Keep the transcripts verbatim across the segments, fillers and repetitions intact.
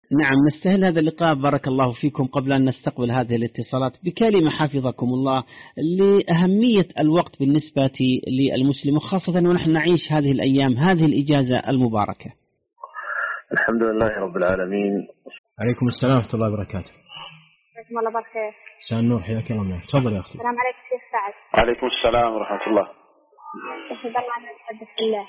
نعم، نستهل هذا اللقاء بارك الله فيكم قبل أن نستقبل هذه الاتصالات بكلمة حفظكم الله لأهمية الوقت بالنسبة للمسلم، وخاصة ونحن نعيش هذه الأيام هذه الإجازة المباركة. الحمد لله رب العالمين. عليكم السلام ورحمة الله وبركاته. عليكم الله بالخير. مساء النور، حياك الله. تفضل يا أختي. السلام عليكم شيخ سعد. عليكم السلام ورحمة الله. شيخ الله أنا أتحدث بالله.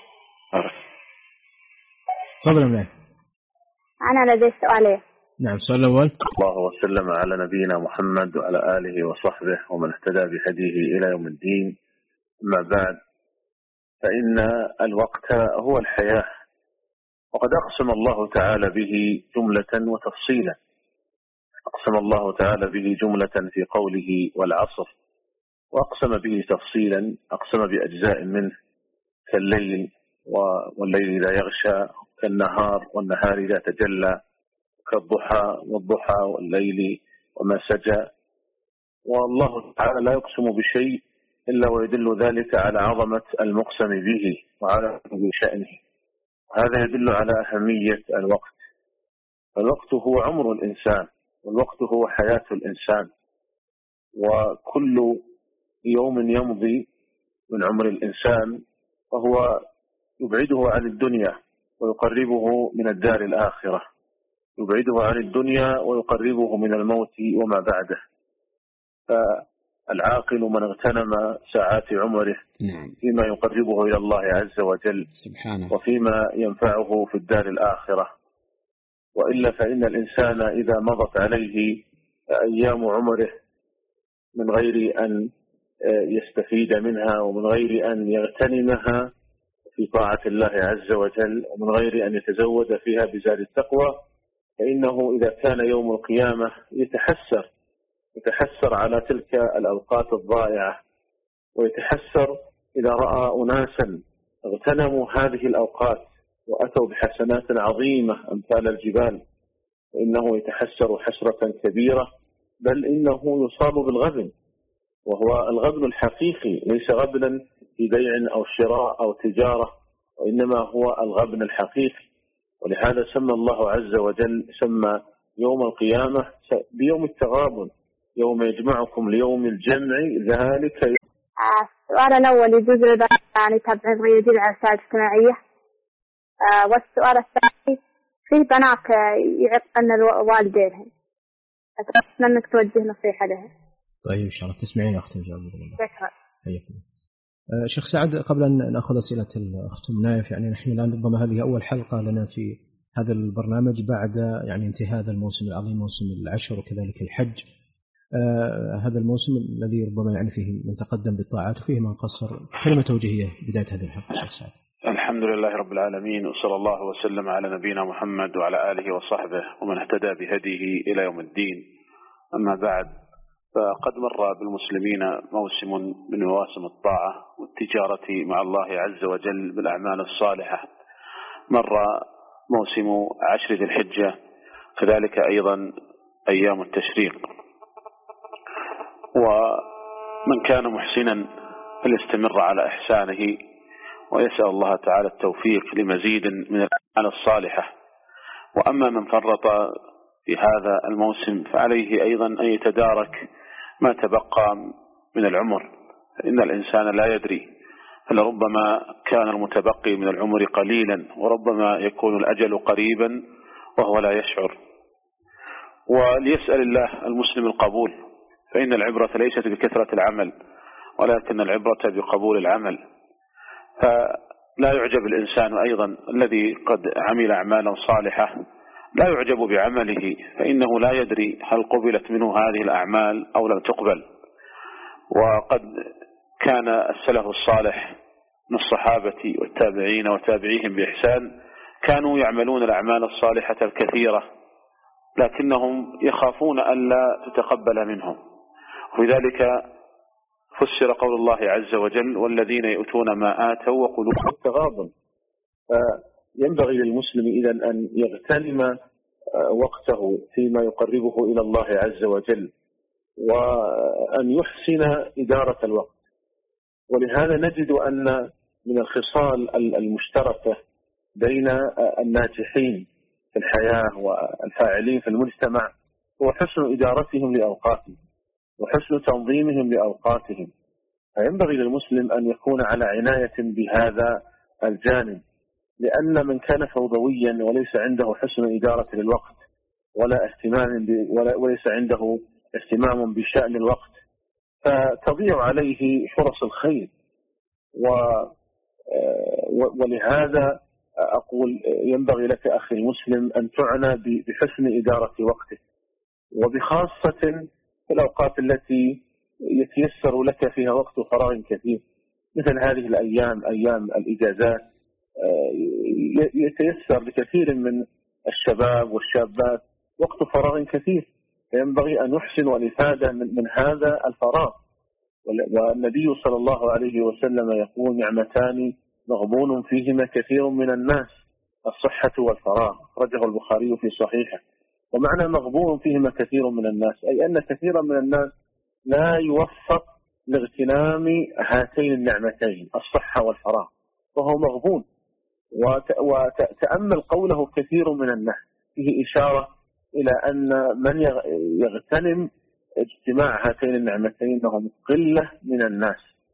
تفضل يا مولاي. أنا لدي سؤالين. نعم، السؤال الأول. الله وسلم على نبينا محمد وعلى آله وصحبه ومن اهتدى بهديه إلى يوم الدين. أما بعد، فإن الوقت هو الحياة، وقد أقسم الله تعالى به جملة وتفصيلا. أقسم الله تعالى به جملة في قوله والعصر، وأقسم به تفصيلا، أقسم بأجزاء منه كالليل والليل إذا يغشى، كالنهار والنهار إذا تجلى، كالضحى والضحى والليل وما سجى. والله تعالى لا يقسم بشيء إلا ويدل ذلك على عظمة المقسم به وعلى شأنه. هذا يدل على أهمية الوقت. الوقت هو عمر الإنسان، والوقت هو حياة الإنسان، وكل يوم يمضي من عمر الإنسان فهو يبعده عن الدنيا ويقربه من الدار الآخرة، يبعده عن الدنيا ويقربه من الموت وما بعده. فالعاقل من اغتنم ساعات عمره فيما يقربه إلى الله عز وجل سبحانه، وفيما ينفعه في الدار الآخرة. وإلا فإن الإنسان إذا مضت عليه أيام عمره من غير أن يستفيد منها ومن غير أن يغتنمها في طاعة الله عز وجل ومن غير أن يتزود فيها بزاد التقوى، فإنه إذا كان يوم القيامة يتحسر يتحسر على تلك الأوقات الضائعة، ويتحسر إذا رأى أناسا اغتنموا هذه الأوقات وأتوا بحسنات عظيمة أمثال الجبال، فإنه يتحسر حسرة كبيرة، بل إنه يصاب بالغبن، وهو الغبن الحقيقي، ليس غبنا في بيع أو شراء أو تجارة، وإنما هو الغبن الحقيقي. ولهذا سمى الله عز وجل سمى يوم القيامة بيوم التغابن، يوم يجمعكم ليوم الجمع، ذلك السؤال الأول يجوز للبنات يعني تبع الرياضيين على الوسائل الاجتماعية. آه والسؤال الثاني، في بنات يعقن والدينهم، أتمنى أنك توجه نصيحة لها. طيب إن شاء الله تسمعين يا أختي إن شاء الله. شكرا. آه شيخ سعد، قبل أن نأخذ أسئلة الأخت منايف، يعني نحن الآن ربما هذه أول حلقة لنا في هذا البرنامج بعد يعني انتهاء هذا الموسم العظيم، موسم العشر وكذلك الحج. آه هذا الموسم الذي ربما يعني فيه من تقدم بالطاعات وفيه من قصر. كلمة توجيهية بداية هذه الحلقة شيخ سعد. الحمد لله رب العالمين، وصلى الله وسلم على نبينا محمد وعلى آله وصحبه ومن اهتدى بهديه إلى يوم الدين. أما بعد، فقد مر بالمسلمين موسم من مواسم الطاعة والتجارة مع الله عز وجل بالأعمال الصالحة. مر موسم عشر ذي الحجة، كذلك أيضا أيام التشريق. ومن كان محسنا فليستمر على إحسانه ويسأل الله تعالى التوفيق لمزيد من الأعمال الصالحة. وأما من فرط في هذا الموسم فعليه أيضا أن يتدارك ما تبقى من العمر، فإن الإنسان لا يدري، فلربما كان المتبقي من العمر قليلا وربما يكون الأجل قريبا وهو لا يشعر. وليسأل الله المسلم القبول، فإن العبرة ليست بكثرة العمل ولكن العبرة بقبول العمل. فلا يعجب الإنسان أيضا الذي قد عمل أعمالا صالحة، لا يعجب بعمله، فإنه لا يدري هل قبلت منه هذه الأعمال أو لم تقبل. وقد كان السلف الصالح من الصحابة والتابعين وتابعيهم بإحسان كانوا يعملون الأعمال الصالحة الكثيرة، لكنهم يخافون ألا تتقبل منهم. ولذلك فسر قول الله عز وجل والذين يؤتون ما آتوا وقلوبهم التغابن. فينبغي للمسلم إذن أن يغتنم وقته فيما يقربه إلى الله عز وجل، وأن يحسن إدارة الوقت. ولهذا نجد أن من الخصال المشتركة بين الناجحين في الحياة والفاعلين في المجتمع هو حسن إدارتهم لأوقاتهم وحسن تنظيمهم لأوقاتهم. فينبغي للمسلم أن يكون على عناية بهذا الجانب، لأن من كان فوضويا وليس عنده حسن إدارة للوقت ولا اهتمام وليس عنده اهتمام بشأن الوقت فتضيع عليه فرص الخير. ولهذا أقول ينبغي لك أخي المسلم أن تعنى بحسن إدارة وقته، وبخاصة في الأوقات التي يتيسر لك فيها وقت فراغ كثير مثل هذه الأيام أيام الإجازات. يتيسر لكثير من الشباب والشابات وقت فراغ كثير، فينبغي أن يحسن الإفادة من, من هذا الفراغ. والنبي صلى الله عليه وسلم يقول نعمتان مغبون فيهما كثير من الناس الصحة والفراغ، أخرجه البخاري في صحيحه. ومعنى مغبون فيهما كثير من الناس أي أن كثيرا من الناس لا يوفق لاغتنام هاتين النعمتين الصحة والفراغ وهو مغبون. وتأمل قوله كثير من الناس فيه إشارة إلى أن من يغتنم اجتماع هاتين النعمتين هم قلة من الناس.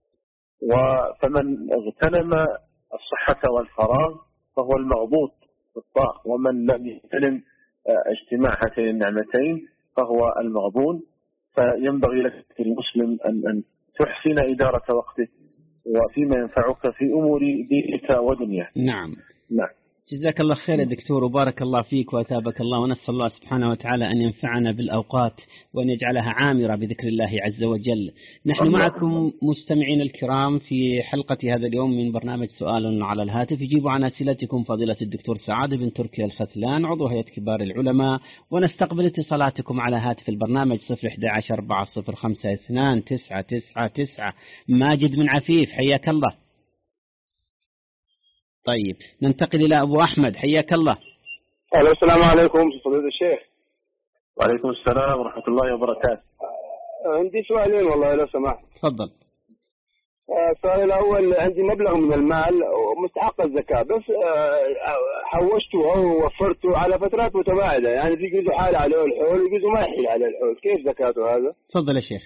فمن اغتنم الصحة والفراغ فهو المغبوط بالطاق، ومن لم يغتنم اجتماع هاتين النعمتين فهو المغبون. فينبغي لك المسلم أن أن تحسن إدارة وقتك وفيما ينفعك في أمور دينك ودنياك. نعم نعم. جزاك الله خير يا دكتور وبارك الله فيك وأثابك الله، ونسأل الله سبحانه وتعالى أن ينفعنا بالأوقات وأن يجعلها عامرة بذكر الله عز وجل. نحن معكم مستمعين الكرام في حلقة هذا اليوم من برنامج سؤال على الهاتف، يجيب عن أسئلتكم فضيلة الدكتور سعاد بن تركي الختلان عضو هيئة كبار العلماء، ونستقبل اتصالاتكم على هاتف البرنامج صفر واحد واحد أربعة صفر خمسة اثنان تسعة تسعة تسعة. ماجد من عفيف حياك الله. طيب ننتقل إلى أبو أحمد حياك الله. أهلا السلام عليكم فضيلة الشيخ. وعليكم السلام ورحمة الله وبركاته. عندي سؤالين والله لو سمحت. تفضل. السؤال الأول، عندي مبلغ من المال ومستحق الزكاة بس حوشته أو وفرته على فترات متباعدة، يعني في جزء حال عليه الحول وجزء ما يحيل عليه الحول، كيف زكاته هذا؟ تفضل يا شيخ.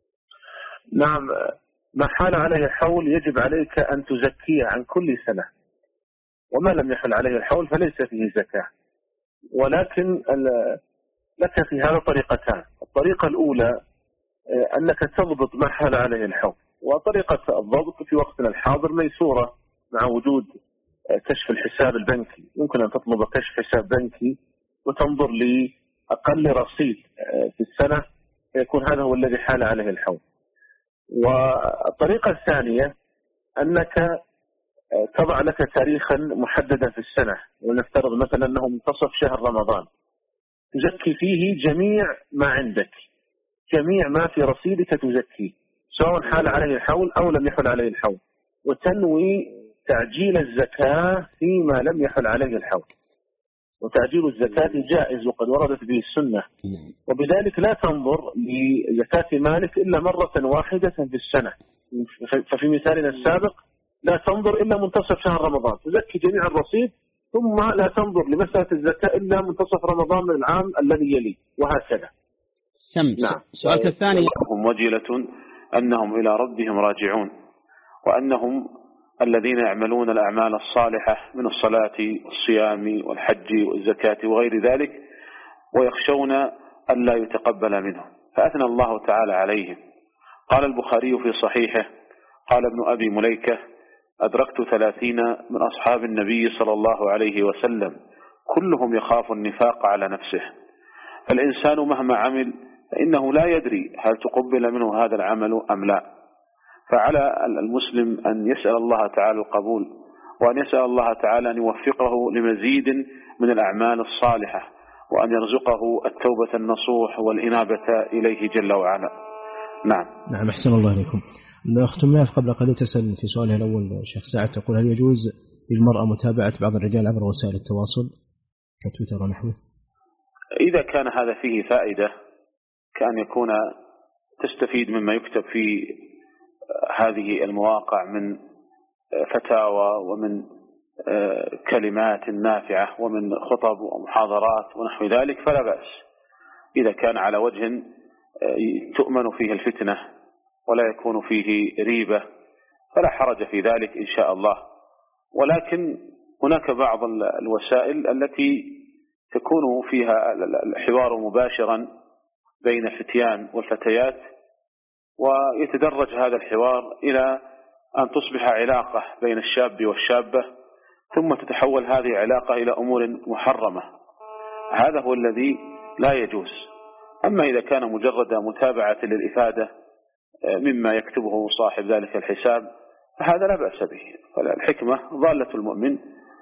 نعم، ما حال عليه الحول يجب عليك أن تزكيه عن كل سنة، وما لم يحل عليه الحول فليس فيه زكاة. ولكن لك في هذا طريقتان. الطريقة الأولى أنك تضبط ما حال عليه الحول، وطريقة الضبط في وقتنا الحاضر ميسورة مع وجود كشف الحساب البنكي. يمكن أن تطلب كشف حساب بنكي وتنظر لأقل رصيد في السنة فيكون هذا هو الذي حال عليه الحول. والطريقة الثانية أنك تضع لك تاريخا محددا في السنة، ونفترض مثلا أنه منتصف شهر رمضان، تزكي فيه جميع ما عندك، جميع ما في رصيدك تزكيه سواء حال عليه الحول أو لم يحل عليه الحول، وتنوي تعجيل الزكاة فيما لم يحل عليه الحول. وتعجيل الزكاة جائز وقد وردت به السنة، وبذلك لا تنظر لزكاة مالك إلا مرة واحدة في السنة. ففي مثالنا السابق لا تنظر إلا منتصف شهر رمضان، تزكي جميع الرصيد، ثم لا تنظر لمسألة الزكاة إلا منتصف رمضان من العام الذي يلي، وهكذا. سم. نعم. سؤالك الثاني، هم وجلة أنهم إلى ربهم راجعون، وأنهم الذين يعملون الأعمال الصالحة من الصلاة والصيام والحج والزكاة وغير ذلك، ويخشون أن لا يتقبل منهم، فأثنى الله تعالى عليهم. قال البخاري في صحيحه قال ابن أبي مليكة أدركت ثلاثين من أصحاب النبي صلى الله عليه وسلم كلهم يخاف النفاق على نفسه، فالإنسان مهما عمل فإنه لا يدري هل تقبل منه هذا العمل أم لا. فعلى المسلم أن يسأل الله تعالى القبول، وأن يسأل الله تعالى أن يوفقه لمزيد من الأعمال الصالحة، وأن يرزقه التوبة النصوح والإنابة إليه جل وعلا. نعم. نعم، أحسن الله إليكم. الأخت مناف قبل قليل تسأل في سؤالها الأول شيخ سعد، تقول هل يجوز للمرأة متابعة بعض الرجال عبر وسائل التواصل كتويتر ونحوه؟ إذا كان هذا فيه فائدة كأن يكون تستفيد مما يكتب في هذه المواقع من فتاوى ومن كلمات نافعة ومن خطب ومحاضرات ونحو ذلك فلا بأس، إذا كان على وجه تؤمن فيه الفتنة ولا يكون فيه ريبة فلا حرج في ذلك إن شاء الله. ولكن هناك بعض الوسائل التي تكون فيها الحوار مباشرا بين الفتيان والفتيات، ويتدرج هذا الحوار إلى أن تصبح علاقة بين الشاب والشابة، ثم تتحول هذه العلاقة إلى أمور محرمة. هذا هو الذي لا يجوز. أما إذا كان مجرد متابعة للإفادة مما يكتبه صاحب ذلك الحساب فهذا لا بأس به. فالحكمة ضالة المؤمن،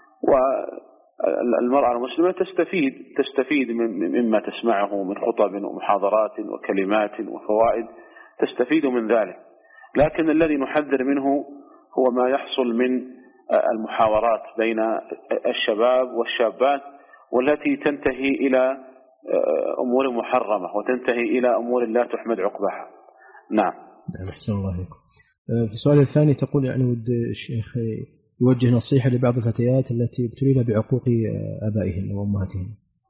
والمرأة المسلمة تستفيد تستفيد مما تسمعه من خطب ومحاضرات وكلمات وفوائد، تستفيد من ذلك. لكن الذي نحذر منه هو ما يحصل من المحاورات بين الشباب والشابات، والتي تنتهي إلى أمور محرمة وتنتهي إلى أمور لا تحمد عقبها. نعم. أحسن الله عليكم. في السؤال الثاني تقول يعني ود الشيخ يوجه نصيحة لبعض الفتيات التي ابتلين بعقوق آبائهن وأمهاتهن.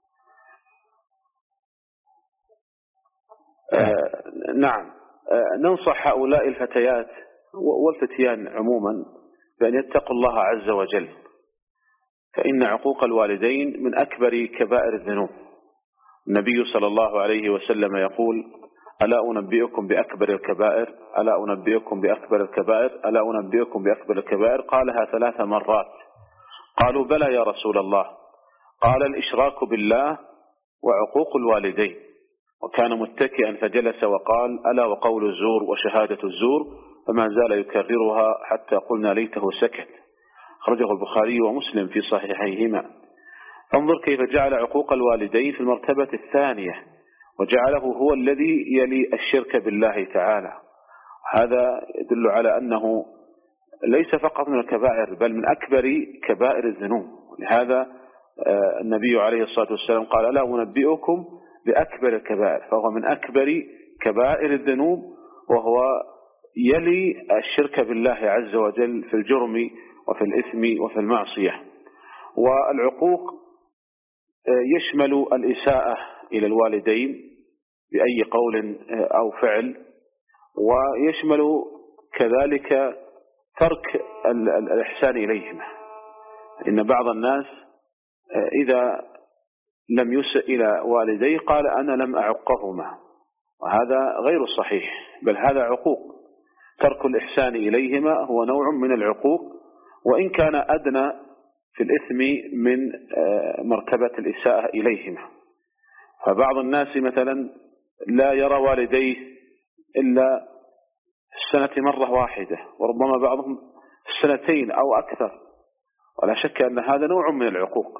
آه نعم. آه ننصح هؤلاء الفتيات والفتيان عموما بأن يتقوا الله عز وجل، فإن عقوق الوالدين من أكبر كبائر الذنوب. النبي صلى الله عليه وسلم يقول: ألا أنبئكم بأكبر الكبائر ألا أنبئكم بأكبر الكبائر ألا أنبئكم بأكبر الكبائر قالها ثلاث مرات. قالوا: بلى يا رسول الله. قال: الإشراك بالله وعقوق الوالدين. وكان متكئا فجلس وقال: ألا وقول الزور وشهادة الزور، فما زال يكررها حتى قلنا ليته سكت. خرجه البخاري ومسلم في صحيحيهما. فانظر كيف جعل عقوق الوالدين في المرتبة الثانية، وجعله هو الذي يلي الشرك بالله تعالى. هذا يدل على أنه ليس فقط من الكبائر بل من أكبر كبائر الذنوب. لهذا النبي عليه الصلاة والسلام قال: ألا أنبئكم بأكبر الكبائر، فهو من أكبر كبائر الذنوب، وهو يلي الشرك بالله عز وجل في الجرم وفي الإثم وفي المعصية. والعقوق يشمل الإساءة إلى الوالدين بأي قول أو فعل، ويشمل كذلك ترك الإحسان إليهما. إن بعض الناس إذا لم يسئ إلى والديه قال: أنا لم أعقهما، وهذا غير صحيح، بل هذا عقوق. ترك الإحسان إليهما هو نوع من العقوق، وإن كان أدنى في الإثم من مرتبة الإساءة إليهما. فبعض الناس مثلا لا يرى والديه إلا في السنة مرة واحدة، وربما بعضهم في السنتين أو أكثر، ولا شك أن هذا نوع من العقوق.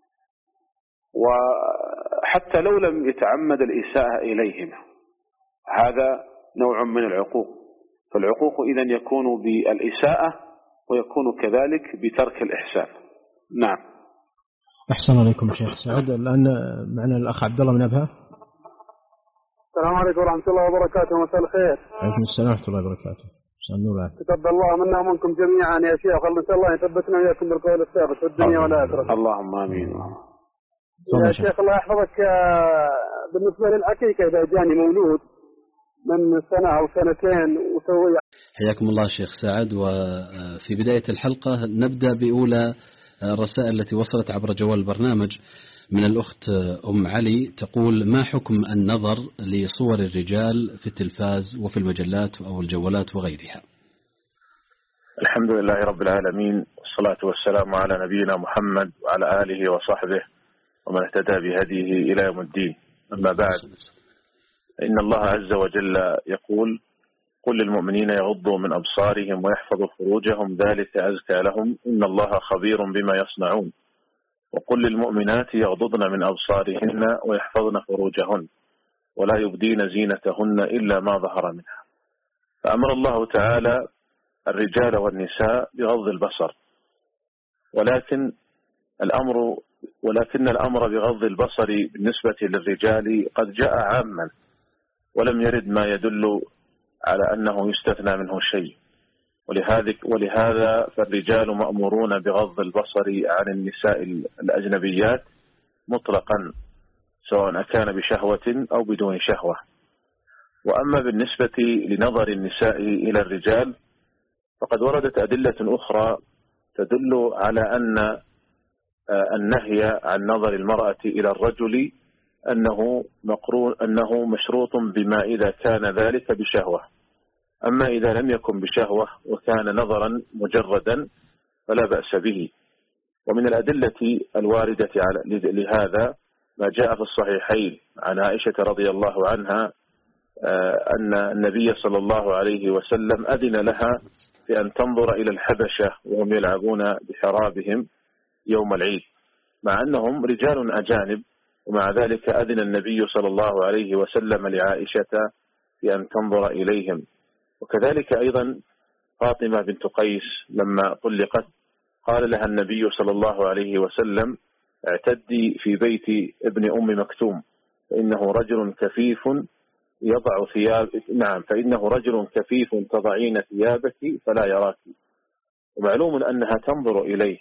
وحتى لو لم يتعمد الإساءة إليهما هذا نوع من العقوق. فالعقوق إذن يكون بالإساءة ويكون كذلك بترك الإحسان. نعم. أحسن عليكم شيخ سعد. الآن معنا الأخ عبد الله من أبها. السلام عليكم ورحمة الله وبركاته. مساء الخير. عليكم السلام ورحمة الله وبركاته. تقبل الله منا ومنكم جميعا يا شيخ، نسأل الله يثبتنا وإياكم بالقول الثابت في الدنيا والآخرة. اللهم آمين. يا شيخ الله يحفظك، بالنسبة للعقيقة إذا جاني مولود من سنة أو سنتين وسوي. حياكم الله شيخ سعد. وفي بداية الحلقة نبدأ بأولى الرسائل التي وصلت عبر جوال البرنامج من الأخت أم علي، تقول: ما حكم النظر لصور الرجال في التلفاز وفي المجلات أو الجوالات وغيرها؟ الحمد لله رب العالمين، والصلاة والسلام على نبينا محمد وعلى آله وصحبه ومن اهتدى بهديه إلى يوم الدين. أما بعد، إن الله عز وجل يقول: قل للمؤمنين يغضوا من أبصارهم ويحفظوا فروجهم ذلك أزكى لهم إن الله خبير بما يصنعون. وقل للمؤمنات يغضضن من أبصارهن ويحفظن فروجهن ولا يبدين زينتهن إلا ما ظهر منها. فأمر الله تعالى الرجال والنساء بغض البصر، ولكن الأمر ولكن الأمر بغض البصر بالنسبة للرجال قد جاء عاما، ولم يرد ما يدل على أنه يستثنى منه شيء. ولهذا ولهذا فالرجال مأمورون بغض البصر عن النساء الأجنبيات مطلقا، سواء كان بشهوة أو بدون شهوة. وأما بالنسبة لنظر النساء إلى الرجال فقد وردت أدلة أخرى تدل على أن النهي عن نظر المرأة إلى الرجل أنه مقرون أنه مشروط بما إذا كان ذلك بشهوة. أما إذا لم يكن بشهوة وكان نظرا مجردا فلا بأس به. ومن الأدلة الواردة على لهذا ما جاء في الصحيحين عن عائشة رضي الله عنها أن النبي صلى الله عليه وسلم أذن لها في أن تنظر إلى الحبشة وهم يلعبون بحرابهم يوم العيد، مع أنهم رجال أجانب، ومع ذلك أذن النبي صلى الله عليه وسلم لعائشة في أن تنظر إليهم. وكذلك أيضا فاطمة بنت قيس لما طلقت قال لها النبي صلى الله عليه وسلم اعتدي في بيت ابن أم مكتوم فإنه رجل كفيف يضع ثياب نعم فإنه رجل كفيف تضعين ثيابك فلا يراك. ومعلوم أنها تنظر إليه.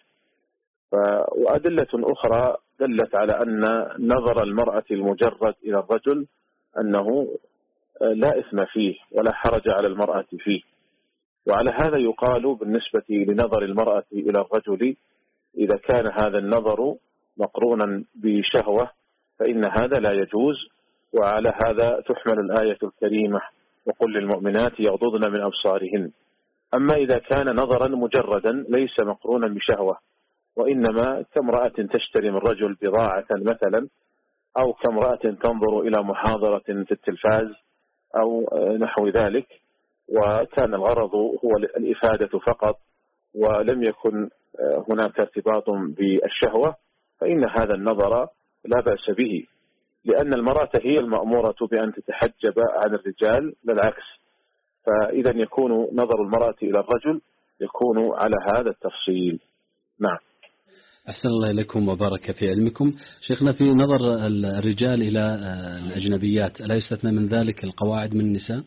وأدلة أخرى دلت على أن نظر المرأة المجرد إلى الرجل أنه لا إثم فيه ولا حرج على المرأة فيه. وعلى هذا يقال بالنسبة لنظر المرأة إلى الرجل إذا كان هذا النظر مقرونا بشهوة فإن هذا لا يجوز. وعلى هذا تحمل الآية الكريمة وقل للمؤمنات يغضضن من أبصارهن. أما إذا كان نظرا مجردا ليس مقرونا بشهوة، وإنما كامرأة تشتري من رجل بضاعة مثلا، أو كامرأة تنظر إلى محاضرة في التلفاز أو نحو ذلك، وكان الغرض هو الإفادة فقط ولم يكن هناك ارتباط بالشهوة، فإن هذا النظر لا بأس به، لأن المرأة هي المأمورة بأن تتحجب عن الرجال لا العكس. فإذا يكون نظر المرأة إلى الرجل يكون على هذا التفصيل. نعم. أحسن الله إليكم وبارك في علمكم. شيخنا، في نظر الرجال إلى الأجنبيات ألا يستثنى من ذلك القواعد من النساء؟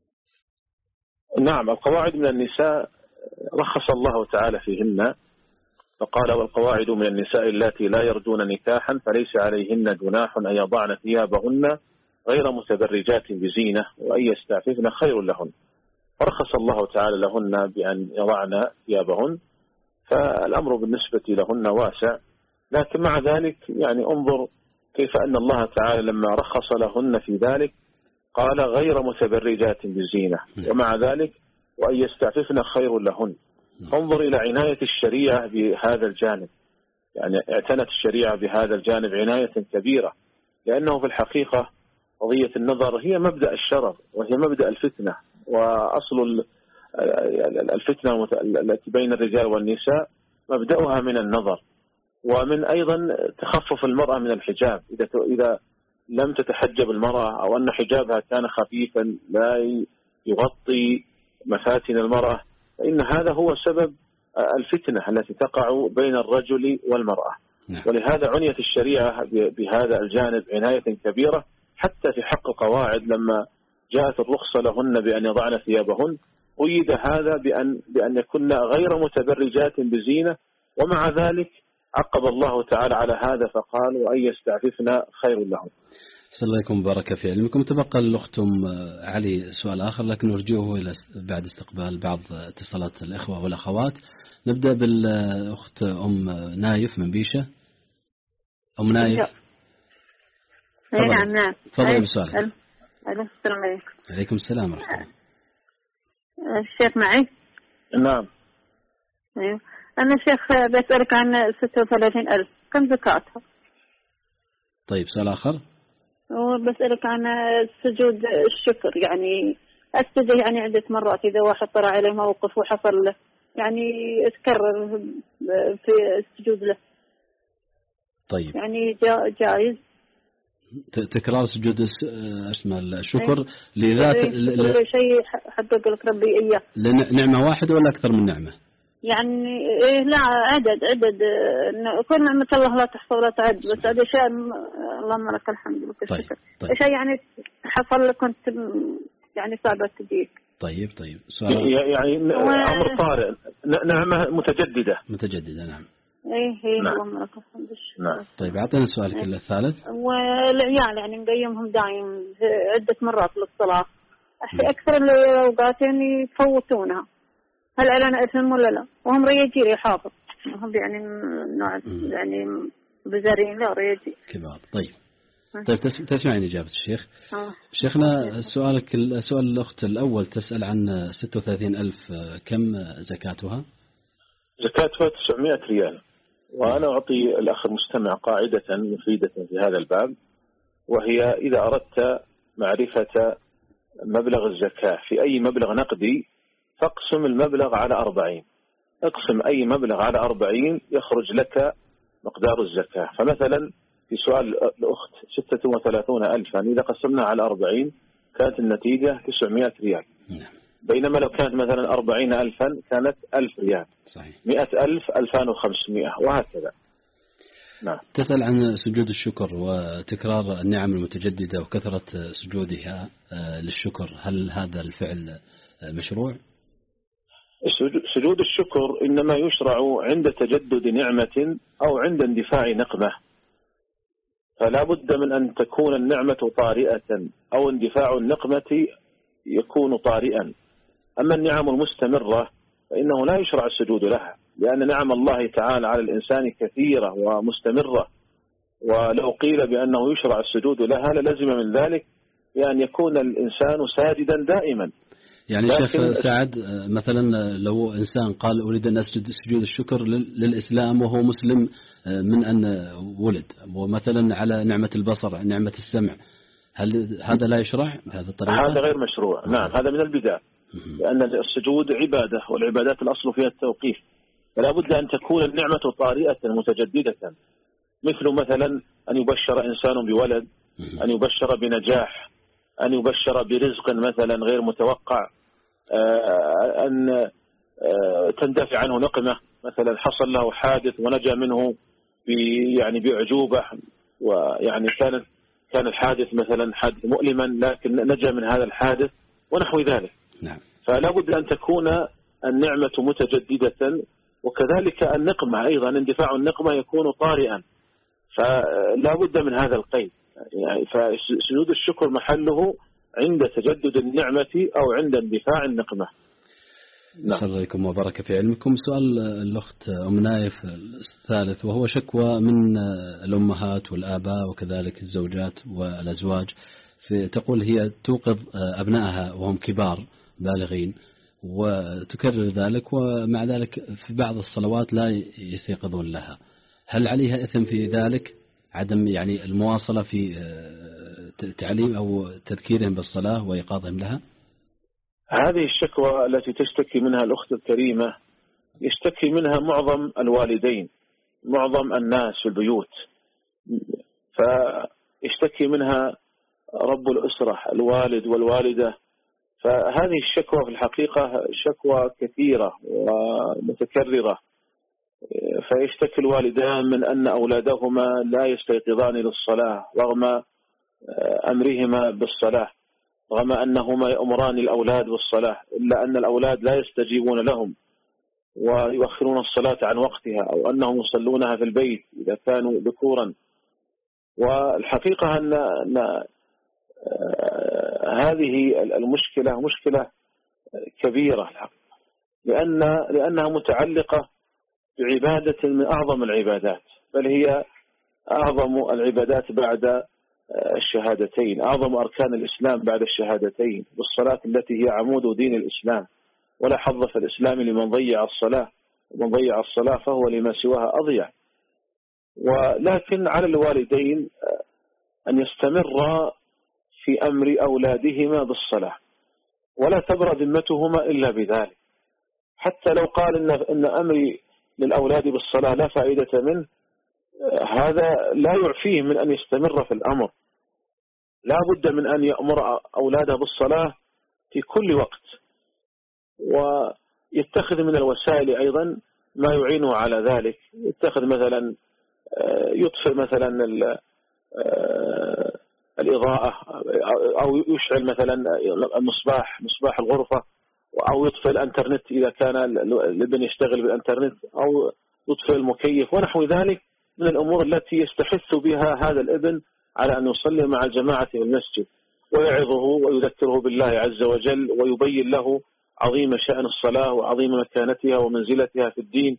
نعم، القواعد من النساء رخص الله تعالى فيهن، فقال والقواعد من النساء اللاتي لا يرجون نكاحا فليس عليهن جناح أن يضعن ثيابهن غير متبرجات بزينة وأن يستعففن خير لهن. فرخص الله تعالى لهن بأن يضعن ثيابهن، فالأمر بالنسبة لهن واسع. لكن مع ذلك يعني انظر كيف أن الله تعالى لما رخص لهن في ذلك قال غير متبرجات بالزينة، ومع ذلك وأن يستعففن خير لهن. انظر إلى عناية الشريعة بهذا الجانب، يعني اعتنت الشريعة بهذا الجانب عناية كبيرة، لأنه في الحقيقة قضية النظر هي مبدأ الشرر وهي مبدأ الفتنة، وأصل الفتنة التي بين الرجال والنساء مبدأها من النظر، ومن أيضا تخفف المرأة من الحجاب. إذا إذا لم تتحجب المرأة أو أن حجابها كان خفيفا لا يغطي مفاتن المرأة، فإن هذا هو سبب الفتنة التي تقع بين الرجل والمرأة. ولهذا عنيت الشريعة بهذا الجانب عناية كبيرة، حتى في حق القواعد لما جاءت الرخصة لهن بأن يضعن ثيابهن قيد هذا بأن بأن يكن غير متبرجات بزينة، ومع ذلك عقب الله تعالى على هذا فقال وأن يستعففن خير لهم. صلى الله عليكم وبارك في علمكم. تبقى الأخت علي سؤال آخر لكن نرجوه إلى بعد استقبال بعض اتصالات الإخوة والأخوات. نبدأ بالأخت أم نايف من بيشة. أم نايف. نعم نعم. تفضلي بسؤالك. السلام عليكم. عليكم السلام ورحمة الله. الشيخ معي؟ نعم. أيوه. أنا شيخ بسألك عن ستة وثلاثين ألف كم زكاتها؟ طيب سؤال آخر. وبسألك عن سجود الشكر، يعني أسجد يعني عدة مرات إذا واحد طلع عليه موقف وحصل له يعني اتكرر في السجود له. طيب. يعني جائز تكرار سجود اسمه الشكر لذات ل... شيء حقق لك ربي إياه. نعمة واحدة ولا أكثر من نعمة؟ يعني إيه لا عدد عدد كل نعمة الله لا تحصى ولا تعد، بس هذا شيء اللهم لك الحمد لك الشكر. طيب. طيب. شيء يعني حصل لك كنت يعني صعبة تجيك. طيب طيب سؤال يعني أمر طارئ، نعمة متجددة متجددة. نعم. ايه ايه نعم. نعم. طيب أعطينا السؤال كله الثالث. والعيال يعني مقيمهم دايم عدة مرات للصلاة، أكثر الأوقات يعني يفوتونها، هل علينا إثم ولا لا؟ وهم رياجيل يحافظ، هم يعني نوع يعني بزارين لا رياجيل كبار. طيب طيب تسمعين إجابة الشيخ. آه. شيخنا سؤالك سؤال الأخت الأول تسأل عن ستة وثلاثين ألف، كم زكاتها؟ زكاتها تسعمائة ريال. وأنا أعطي الأخ المستمع قاعدة مفيدة في هذا الباب، وهي إذا أردت معرفة مبلغ الزكاة في أي مبلغ نقدي فاقسم المبلغ على أربعين، اقسم أي مبلغ على أربعين يخرج لك مقدار الزكاة. فمثلا في سؤال الأخت ستة وثلاثون ألفا، إذا قسمنا على أربعين كانت النتيجة تسعمائة ريال، بينما لو كانت مثلا أربعين ألفا كانت ألف ريال. صحيح. مئة ألف ألفان وخمسمائة وهكذا. نعم. تسأل عن سجود الشكر وتكرار النعم المتجددة وكثرة سجودها للشكر، هل هذا الفعل مشروع؟ سجود الشكر إنما يشرع عند تجدد نعمة أو عند اندفاع نقمة، فلا بد من أن تكون النعمة طارئة أو اندفاع النقمة يكون طارئا. أما النعم المستمرة فإنه لا يشرع السجود لها، لأن نعم الله تعالى على الإنسان كثيرة ومستمرة، ولو قيل بأنه يشرع السجود لها للزم من ذلك بأن يكون الإنسان ساجدا دائما. يعني شيخ سعد مثلا لو إنسان قال أريد أن أسجد سجود الشكر للإسلام وهو مسلم من أن ولد، ومثلا على نعمة البصر نعمة السمع، هل هذا لا يشرع بهذه الطريقة؟ هذا غير مشروع. نعم، هذا من البدع، لأن السجود عبادة، والعبادات الأصل فيها التوقيف، فلا بد أن تكون النعمة طارئة متجددة، مثل مثلا أن يبشر إنسان بولد، أن يبشر بنجاح، أن يبشر برزق مثلا غير متوقع، أن تندفع عنه نقمة، مثلا حصل له حادث ونجا منه يعني بأعجوبة، ويعني كان كان الحادث مثلا حادث مؤلما لكن نجا من هذا الحادث ونحو ذلك. نعم. فلا بد أن تكون النعمة متجددة، وكذلك النقمة أيضا اندفاع النقمة يكون طارئا، فلا بد من هذا القيد. يعني فسجود الشكر محله عند تجدد النعمة أو عند اندفاع النقمة. نعم. عليكم وبارك في علمكم. سؤال الأخت أم نايف الثالث، وهو شكوى من الأمهات والآباء وكذلك الزوجات والأزواج، تقول هي توقظ أبنائها وهم كبار بالغين وتكرر ذلك، ومع ذلك في بعض الصلوات لا يستيقظون لها، هل عليها إثم في ذلك؟ عدم يعني المواصلة في تعليم أو تذكيرهم بالصلاة وإيقاظهم لها؟ هذه الشكوى التي تشتكي منها الأخت الكريمة يشتكي منها معظم الوالدين، معظم الناس في البيوت، فيشتكي منها رب الأسرة الوالد والوالدة. فهذه الشكوى في الحقيقة شكوى كثيرة ومتكررة، فيشتكي الوالدان من أن أولادهما لا يستيقظان للصلاة رغم أمرهما بالصلاة، رغم أنهما يأمران الأولاد بالصلاة، إلا أن الأولاد لا يستجيبون لهم ويؤخرون الصلاة عن وقتها، أو أنهم يصلونها في البيت إذا كانوا ذكورا. والحقيقة أن, أن هذه المشكلة مشكلة كبيرة، لأن لأنها متعلقة بعبادة من أعظم العبادات، بل هي أعظم العبادات بعد الشهادتين، أعظم أركان الإسلام بعد الشهادتين، والصلاة التي هي عمود دين الإسلام، ولا حظ في الإسلام لمن ضيع الصلاة، ومن ضيع الصلاة فهو لما سواها أضيع. ولكن على الوالدين أن يستمر في أمر أولادهما بالصلاة، ولا تبرأ ذمتهما إلا بذلك. حتى لو قال إن, إن أمري للأولاد بالصلاة لا فائدة منه، هذا لا يعفيه من أن يستمر في الأمر. لا بد من أن يأمر أولاده بالصلاة في كل وقت، ويتخذ من الوسائل أيضا ما يعينه على ذلك. يتخذ مثلا يطفئ مثلا الإضاءة أو يشعل مثلا المصباح مصباح الغرفة، أو يطفئ الانترنت إذا كان الابن يشتغل بالانترنت، أو يطفئ المكيف ونحو ذلك من الأمور التي يستحث بها هذا الابن على أن يصلي مع الجماعة في المسجد، ويعظه ويذكره بالله عز وجل، ويبين له عظيم شأن الصلاة وعظيم مكانتها ومنزلتها في الدين،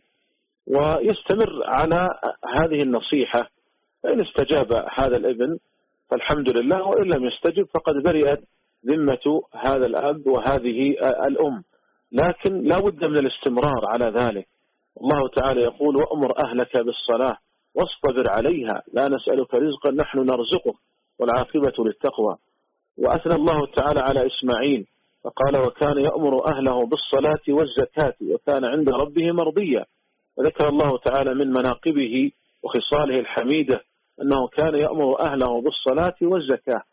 ويستمر على هذه النصيحة. فإن استجاب هذا الابن فالحمد لله، وإن لم يستجب فقد برئت ذمة هذا الأب وهذه الأم. لكن لا بد من الاستمرار على ذلك. الله تعالى يقول: وأمر أهلك بالصلاة واصطبر عليها لا نسألك رزقا نحن نرزقك والعاقبة للتقوى. وأثنى الله تعالى على إسماعيل فقال: وكان يأمر أهله بالصلاة والزكاة وكان عند ربه مرضيا. وذكر الله تعالى من مناقبه وخصاله الحميدة أنه كان يأمر أهله بالصلاة والزكاة.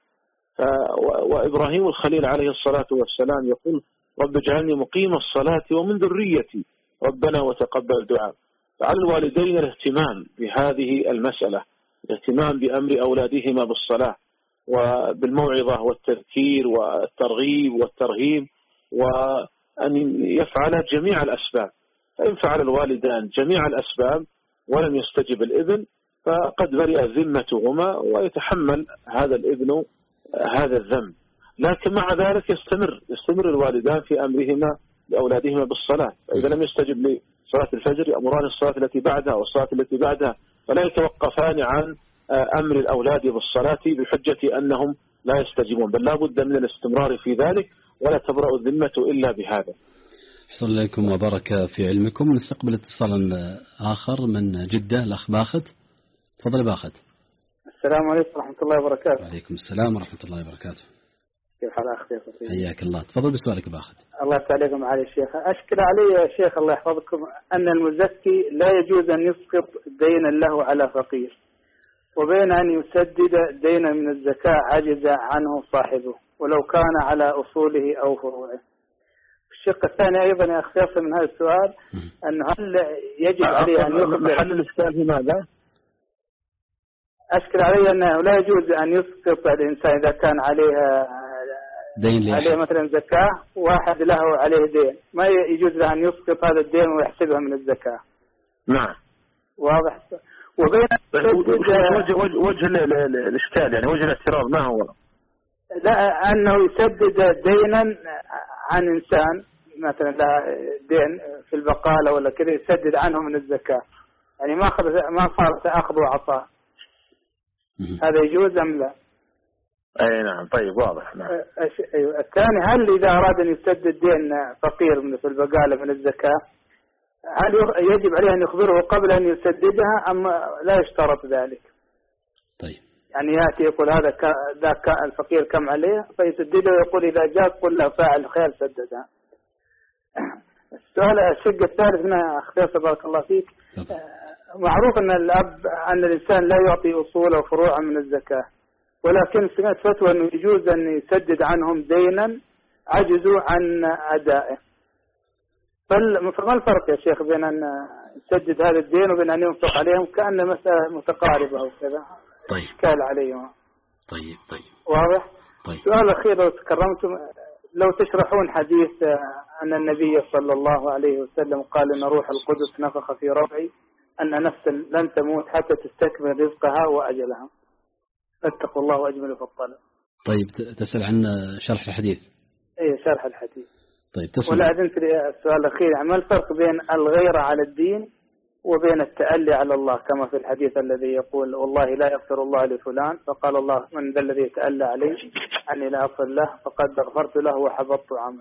وإبراهيم الخليل عليه الصلاة والسلام يقول: رب اجعلني مقيم الصلاة ومن ذريتي ربنا وتقبل دعاء. فعلى الوالدين الاهتمام بهذه المسألة، الاهتمام بأمر أولادهما بالصلاة وبالموعظة والتذكير والترغيب والترهيب، وأن يفعل جميع الأسباب. فإن فعل الوالدان جميع الأسباب ولم يستجب الابن فقد برئت ذمتهما، ويتحمل هذا الابن هذا الذنب. لكن مع ذلك يستمر يستمر الوالدان في أمرهما لأولادهما بالصلاة. فإذا لم يستجب لصلاة الفجر يأمران الصلاة التي بعدها والصلاة التي بعدها، فلا يتوقفان عن أمر الأولاد بالصلاة بحجة أنهم لا يستجيبون، بل لا بد من الاستمرار في ذلك، ولا تبرأ الذمة إلا بهذا. أحسن الله وبارك في علمكم. نستقبل اتصالا آخر من جدة، الأخ باخت. تفضل باخت. السلام عليكم ورحمة الله وبركاته. وعليكم السلام ورحمة الله وبركاته. كيف حال أخي؟ حياك الله. تفضل بسؤالك باخت. الله يسعدكم معالي الشيخ. أشكل علي يا شيخ الله يحفظكم أن المزكي لا يجوز أن يسقط دينا له على فقير، وبين أن يسدد دينا من الزكاة عجز عنه صاحبه ولو كان على أصوله أو فروعه. الشق الثاني أيضا يا أخي يصل من هذا السؤال أنه هل يجب عليه أن يخبر محل الإشكال في ماذا؟ أشكل علي أنه لا يجوز أن يسقط الإنسان إذا كان عليه دين عليه مثلا زكاة، واحد له عليه دين، ما يجوز له أن يسقط هذا الدين ويحسبها من الزكاة. نعم واضح. وبين وجه وجه, وجه الإشكال يعني وجه الاعتراض ما هو؟ لا، أنه يسدد دينا عن إنسان مثلا له دين في البقالة ولا كذا، يسدد عنه من الزكاة، يعني ما أخذ ما صار تأخذ وعطاء. هذا يجوز أم لا؟ أي نعم. طيب واضح. نعم. أيوة. الثاني، هل إذا أراد أن يسدد دين فقير من في البقالة من الزكاة هل يجب عليه أن يخبره قبل أن يسددها أم لا يشترط ذلك؟ طيب. يعني يأتي يقول هذا ذاك الفقير كم عليه فيسدده، ويقول إذا جاء قل له فاعل خير سددها. السؤال الشق الثالث هنا أخي بارك الله فيك. معروف أن الأب أن الإنسان لا يعطي أصوله وفروعا من الزكاة، ولكن سمعت فتوى أنه يجوز أن يسدد عنهم دينا عجزوا عن أدائه. فما الفرق يا شيخ بين أن يسدد هذا الدين وبين أن ينفق عليهم كأن مسألة متقاربة أو كذا؟ طيب. إشكال عليهم. طيب طيب. واضح؟ طيب. سؤال أخير لو تكرمتم، لو تشرحون حديث أن النبي صلى الله عليه وسلم قال أن روح القدس نفخ في روعي أن نفسا لن تموت حتى تستكمل رزقها وأجلها. اتقوا الله وأجملوا في الطلب. طيب تسأل عن شرح الحديث؟ اي شرح الحديث. طيب تسأل. ولا أدنت لي السؤال الأخير، ما الفرق بين الغيرة على الدين وبين التألي على الله، كما في الحديث الذي يقول والله لا يغفر الله لفلان، فقال الله من ذا الذي يتألى عليه أني لا أغفر له فقد غفرت له وحبطت عمله.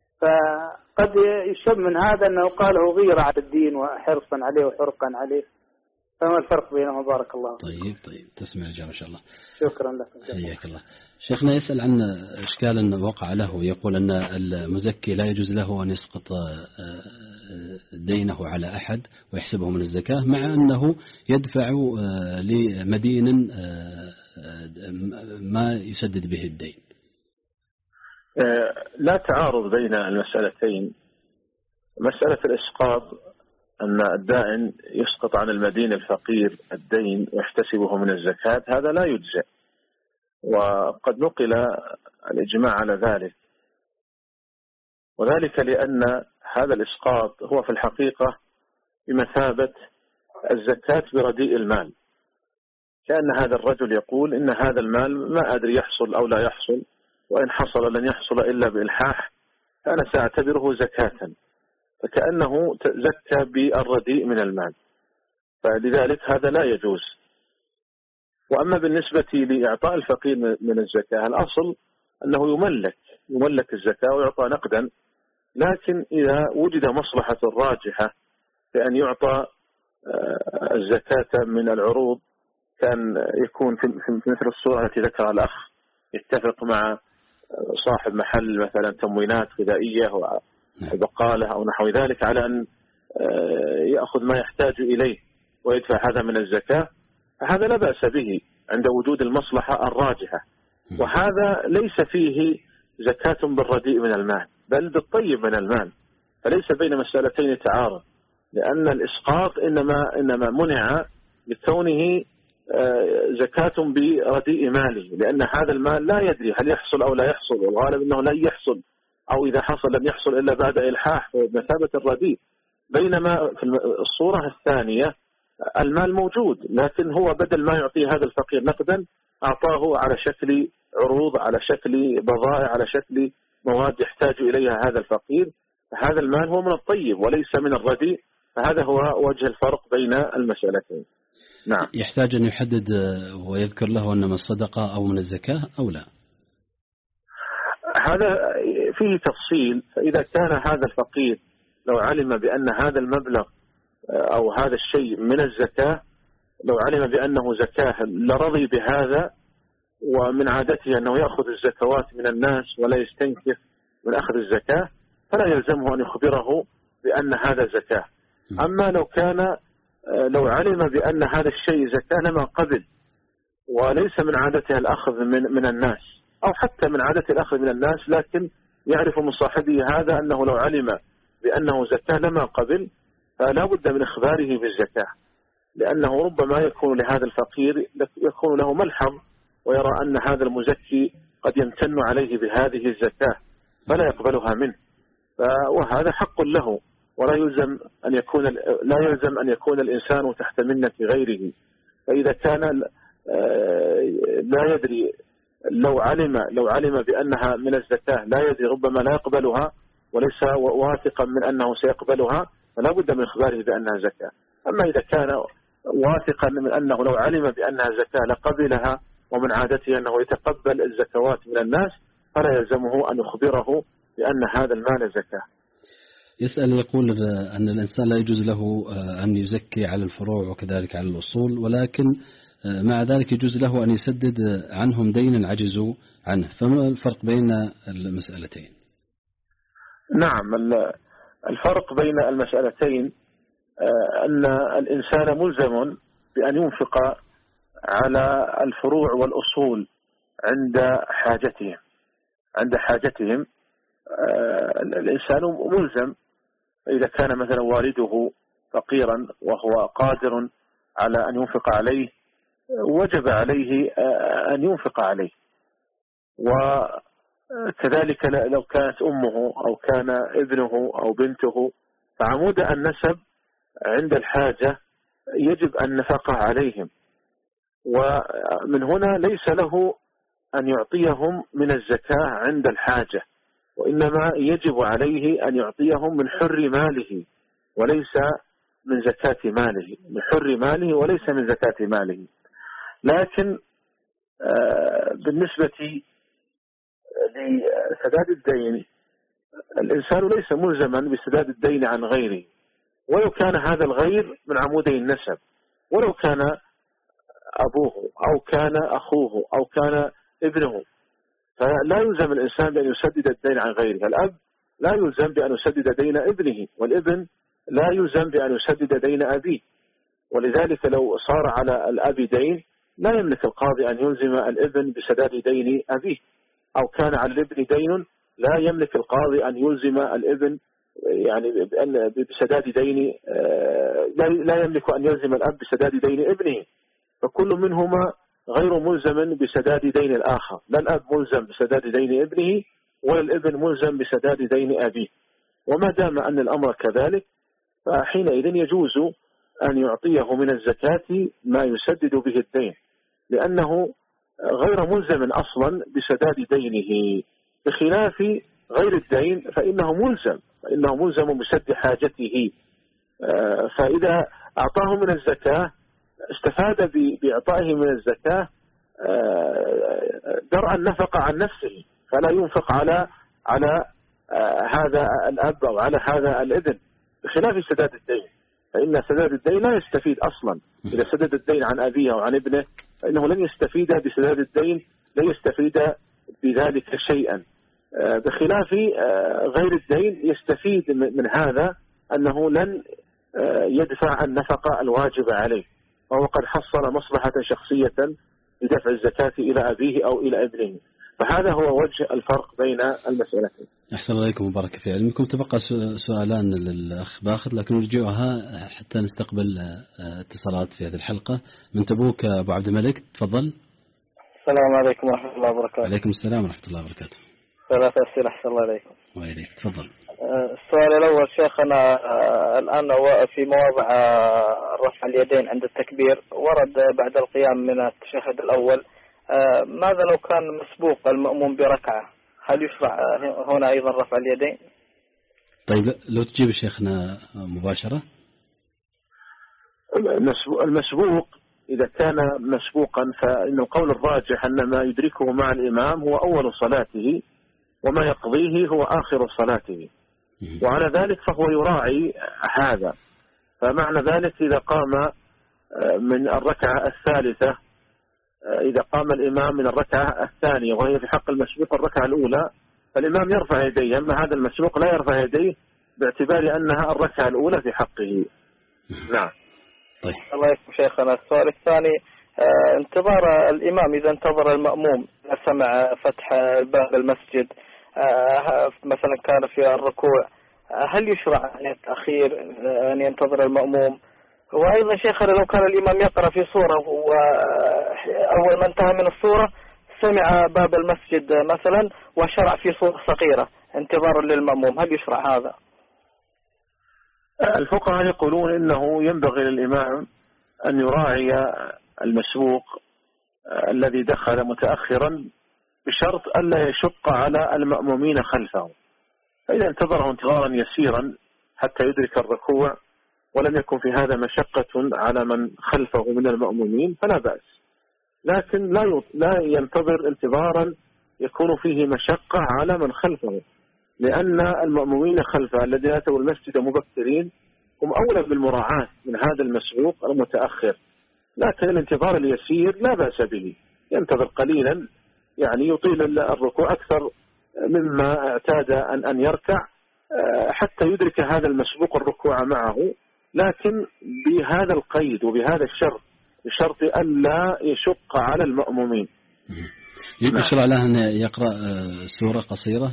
فقد يشب من هذا أنه قاله غيرة على الدين وحرصا عليه وحرقا عليه، فما الفرق بينهما؟ بارك الله. طيب طيب تسمع الإجابة إن شاء الله. شكرا لك. حياك الله. شيخنا يسأل عن إشكال وقع له، يقول أن المزكي لا يجوز له أن يسقط دينه على أحد ويحسبه من الزكاة، مع أنه يدفع لمدين ما يسدد به الدين. لا تعارض بين المسألتين. مسألة الإسقاط أن الدائن يسقط عن المدين الفقير الدين ويحتسبه من الزكاة، هذا لا يجزئ، وقد نقل الإجماع على ذلك، وذلك لأن هذا الإسقاط هو في الحقيقة بمثابة الزكاة برديء المال، كأن هذا الرجل يقول إن هذا المال ما أدري يحصل أو لا يحصل، وإن حصل لن يحصل إلا بإلحاح، فأنا سأعتبره زكاة، فكأنه زكى بالرديء من المال، فلذلك هذا لا يجوز. وأما بالنسبة لإعطاء الفقير من الزكاة، الأصل أنه يملك يملك الزكاة ويعطى نقدا، لكن إذا وجد مصلحة راجحة بأن يعطى الزكاة من العروض، كان يكون في مثل الصورة التي ذكرها الأخ، يتفق مع صاحب محل مثلا تموينات غذائية وبقالة أو نحو ذلك على أن يأخذ ما يحتاج إليه ويدفع هذا من الزكاة، فهذا لا بأس به عند وجود المصلحة الراجحة، وهذا ليس فيه زكاة بالرديء من المال بل بالطيب من المال، فليس بين مسألتين تعارض، لأن الإسقاط إنما إنما منع لكونه زكاة برديء ماله، لأن هذا المال لا يدري هل يحصل أو لا يحصل، والغالب أنه لن يحصل، أو إذا حصل لن يحصل إلا بعد إلحاح بمثابة الرديء. بينما في الصورة الثانية المال موجود، لكن هو بدل ما يعطي هذا الفقير نقدا أعطاه على شكل عروض، على شكل بضائع، على شكل مواد يحتاج إليها هذا الفقير، فهذا المال هو من الطيب وليس من الرديء، فهذا هو وجه الفرق بين المسألتين. نعم. يحتاج أن يحدد ويذكر له أن من الصدقة أو من الزكاة أو لا؟ هذا فيه تفصيل، فإذا كان هذا الفقير لو علم بأن هذا المبلغ أو هذا الشيء من الزكاة، لو علم بأنه زكاة لرضي بهذا، ومن عادته أنه يأخذ الزكوات من الناس ولا يستنكف من أخذ الزكاة، فلا يلزمه أن يخبره بأن هذا زكاة. أما لو كان لو علم بأن هذا الشيء زكاة لما قبل، وليس من عادته الأخذ من من الناس، أو حتى من عادته الأخذ من الناس، لكن يعرف من صاحبه هذا أنه لو علم بأنه زكاة لما قبل، فلا بد من إخباره بالزكاة، لأنه ربما يكون لهذا الفقير يكون له ملحظ ويرى أن هذا المزكي قد يمتن عليه بهذه الزكاة فلا يقبلها منه، وهذا حق له، ولا يلزم أن يكون لا يلزم أن يكون الإنسان تحت منة غيره. فإذا كان لا يدري، لو علم لو علم بأنها من الزكاة لا يدري، ربما لا يقبلها وليس واثقا من أنه سيقبلها، فلا بد من إخباره بأنها زكاة. أما إذا كان واثقا من أنه لو علم بأنها زكاة لقبلها، ومن عادته أنه يتقبل الزكوات من الناس، فلا يلزمه أن يخبره بأن هذا المال زكاة. يسأل يقول أن الإنسان لا يجوز له أن يزكي على الفروع وكذلك على الأصول، ولكن مع ذلك يجوز له أن يسدد عنهم دينا عجزوا عنه، فما الفرق بين المسألتين؟ نعم، الفرق بين المسألتين أن الإنسان ملزم بأن ينفق على الفروع والأصول عند حاجتهم عند حاجتهم الإنسان ملزم. إذا كان مثلا والده فقيرا وهو قادر على أن ينفق عليه، وجب عليه أن ينفق عليه. وكذلك لو كانت أمه أو كان ابنه أو بنته، فعمود النسب عند الحاجة يجب النفقة عليهم، ومن هنا ليس له أن يعطيهم من الزكاة عند الحاجة، وإنما يجب عليه أن يعطيهم من حر ماله وليس من زكاة ماله، من حر ماله وليس من زكاة ماله. لكن بالنسبة لسداد الدين، الإنسان ليس ملزما بسداد الدين عن غيره، ولو كان هذا الغير من عمودي النسب، ولو كان أبوه أو كان أخوه أو كان ابنه، فلا يلزم الإنسان بأن يسدد الدين عن غيره. الأب لا يلزم بأن يسدد دين ابنه، والابن لا يلزم بأن يسدد دين أبيه. ولذلك لو صار على الأب دين، لا يملك القاضي أن يلزم الابن بسداد دين أبيه، أو كان على الابن دين لا يملك القاضي أن يلزم الابن يعني بسداد دين، لا يملك أن يلزم الأب بسداد دين ابنه. فكل منهما غير ملزم بسداد دين الآخر، لا الأب ملزم بسداد دين ابنه ولا الابن ملزم بسداد دين أبيه. وما دام أن الأمر كذلك فحينئذ يجوز أن يعطيه من الزكاة ما يسدد به الدين، لأنه غير ملزم أصلا بسداد دينه، بخلاف غير الدين فإنه ملزم فإنه ملزم بسد حاجته. فإذا أعطاه من الزكاة استفاد بإعطائه من الزكاة درء النفقة عن نفسه، فلا ينفق على على هذا الأب أو على هذا الابن، بخلاف سداد الدين، فإن سداد الدين لا يستفيد أصلا. إذا سدد الدين عن أبيه أو عن ابنه فإنه لن يستفيد بسداد الدين، لن يستفيد بذلك شيئا، بخلاف غير الدين يستفيد من هذا أنه لن يدفع النفقة الواجبة عليه، وهو قد حصل مصلحة شخصية بدفع الزكاة إلى أبيه أو إلى ابنه. فهذا هو وجه الفرق بين المسألتين. أحسن الله عليكم وبارك في علمكم. تبقى سؤالان للأخ باخر لكن نرجعها حتى نستقبل اتصالات في هذه الحلقة. من تبوك أبو عبد الملك، تفضل. السلام عليكم ورحمة الله وبركاته. عليكم السلام ورحمة الله وبركاته. ثلاثة أسئلة أحسن الله عليكم. وإليك، تفضل. السؤال الأول شيخنا، الآن في مواضع رفع اليدين عند التكبير ورد بعد القيام من التشهد الأول، ماذا لو كان مسبوق المأموم بركعة، هل يشرع هنا أيضا رفع اليدين؟ طيب لو تجيب شيخنا مباشرة. المسبوق إذا كان مسبوقا فإن القول الراجح أن ما يدركه مع الإمام هو أول صلاته وما يقضيه هو آخر صلاته، وعلى ذلك فهو يراعي هذا. فمعنى ذلك إذا قام من الركعة الثالثة، إذا قام الإمام من الركعة الثانية وهي في حق المسبوق الركعة الأولى، فالإمام يرفع يديه، أما هذا المسبوق لا يرفع يديه باعتبار أنها الركعة الأولى في حقه. نعم. طيب. الله يسلمك شيخنا. السؤال الثاني، انتظار الإمام إذا انتظر المأموم سمع فتح باب المسجد مثلا كان في الركوع، هل يشرع التأخير أن ينتظر المأموم؟ وأيضا شيخنا لو كان الإمام يقرأ في صورة وأول ما انتهى من الصورة سمع باب المسجد مثلا وشرع في صورة صغيرة انتظارا للمأموم، هل يشرع هذا؟ الفقهاء يقولون إنه ينبغي للإمام أن يراعي المسبوق الذي دخل متأخرا بشرط ألا يشق على المأمومين خلفه، فإذا انتظره انتظارا يسيرا حتى يدرك الركوع ولم يكن في هذا مشقة على من خلفه من المأمومين فلا بأس، لكن لا لا ينتظر انتظارا يكون فيه مشقة على من خلفه، لأن المأمومين خلفه الذين أتوا المسجد مبكرين هم أولى بالمراعاة من هذا المسبوق المتأخر، لكن الانتظار اليسير لا بأس به، ينتظر قليلا يعني يطيل الركوع أكثر مما اعتاد أن أن يركع حتى يدرك هذا المسبوق الركوع معه، لكن بهذا القيد وبهذا الشرط، بشرط ألا يشق على المأمومين. يشرع له أن يقرأ سورة قصيرة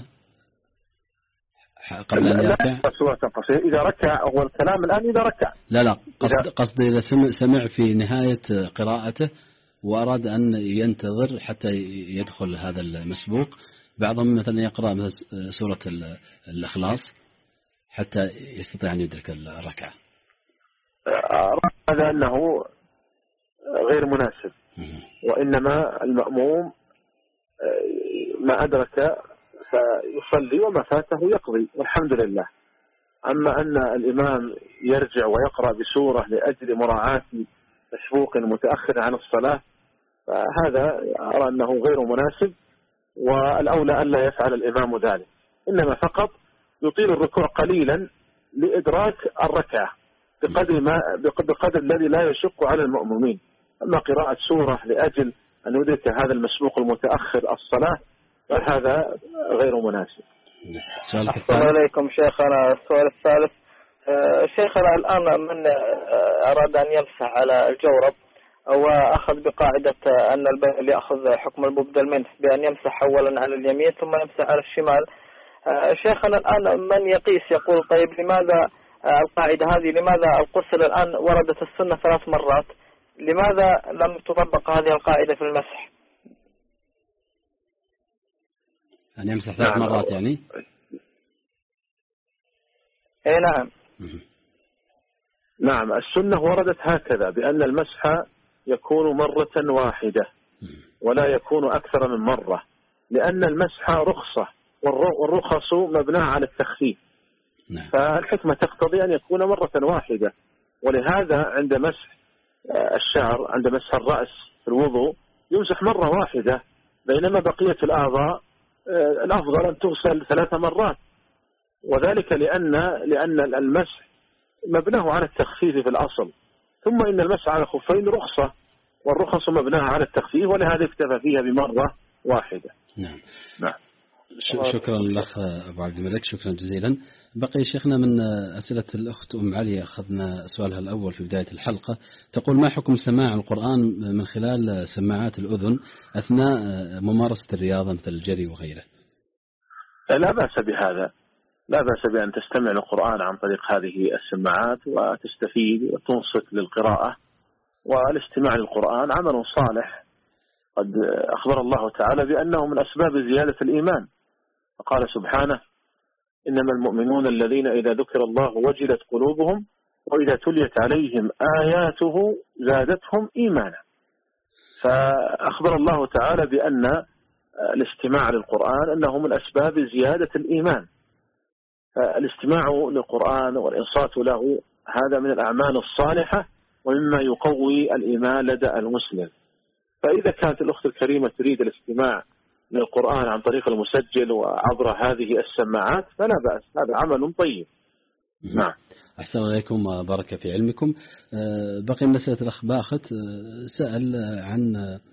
قبل أن يركع؟ سورة قصيرة إذا ركع، أول كلام الآن إذا ركع. لا لا قصد قصدي إذا سمع في نهاية قراءته وأراد أن ينتظر حتى يدخل هذا المسبوق، بعضهم مثلا يقرأ مثلا سورة الإخلاص حتى يستطيع أن يدرك الركعة. هذا أنه غير مناسب، وإنما المأموم ما أدرك فيصلي وما فاته يقضي والحمد لله. أما أن الإمام يرجع ويقرأ بسورة لأجل مراعاة مسبوق متأخر عن الصلاة فهذا أرى أنه غير مناسب، والأولى ألا يفعل الإمام ذلك، إنما فقط يطيل الركوع قليلا لإدراك الركعة بقدر ما بقدر الذي لا يشق على المأمومين. أما قراءة سورة لأجل أن يدرك هذا المسبوق المتأخر الصلاة فهذا غير مناسب. السلام عليكم شيخنا. السؤال الثالث، شيخنا الآن من أراد أن يمسح على الجورب وأخذ بقاعدة أن البدل يأخذ حكم المبدل منه بأن يمسح أولا على اليمين ثم يمسح على الشمال، شيخنا الآن من يقيس يقول طيب لماذا القاعدة هذه، لماذا الغسل الآن وردت السنة ثلاث مرات لماذا لم تطبق هذه القاعدة في المسح؟ أن يمسح ثلاث مرات يعني؟ اي نعم. نعم، السنة وردت هكذا بأن المسح يكون مرة واحدة ولا يكون أكثر من مرة، لأن المسح رخصة والرخص مبناة على التخفيف. فالحكمة تقتضي أن يكون مرة واحدة، ولهذا عند مسح الشعر، عند مسح الرأس في الوضوء يمسح مرة واحدة، بينما بقية الأعضاء الأفضل أن تغسل ثلاث مرات، وذلك لأن لأن المسح مبناه على التخفيف في الأصل، ثم إن المسح على الخفين رخصة والرخص مبناها على التخفيف، ولهذا اكتفى فيها بمرة واحدة. نعم. نعم. شكرا لك أبو عبد الملك، شكرا جزيلا. بقي شيخنا من أسئلة الأخت أم علي، أخذنا سؤالها الأول في بداية الحلقة، تقول: ما حكم سماع القرآن من خلال سماعات الأذن أثناء ممارسة الرياضة مثل الجري وغيره؟ لا بأس بهذا، لا بأس بأن تستمع للقرآن عن طريق هذه السماعات وتستفيد وتنصت للقراءة، والاستماع للقرآن عمل صالح قد أخبر الله تعالى بأنه من أسباب زيادة الإيمان، فقال سبحانه: إنما المؤمنون الذين إذا ذكر الله وجلت قلوبهم وإذا تليت عليهم آياته زادتهم إيمانا. فأخبر الله تعالى بأن الاستماع للقرآن أنه من أسباب زيادة الإيمان. الاستماع للقرآن والإنصات له هذا من الأعمال الصالحة ومما يقوي الإيمان لدى المسلم. فإذا كانت الأخت الكريمة تريد الاستماع للقرآن عن طريق المسجل وعبر هذه السماعات فلا بأس، هذا عمل طيب. نعم. أحسن عليكم، بارك في علمكم. بقي مسألة الأخ باخت، سأل عن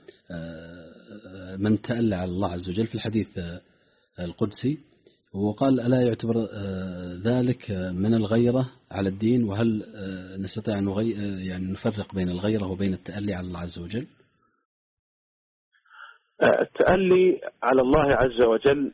من تألى على الله عز وجل في الحديث القدسي، وقال: ألا يعتبر ذلك من الغيرة على الدين؟ وهل نستطيع أن يعني نفرق بين الغيرة وبين التألي على الله عز وجل؟ التألي على الله عز وجل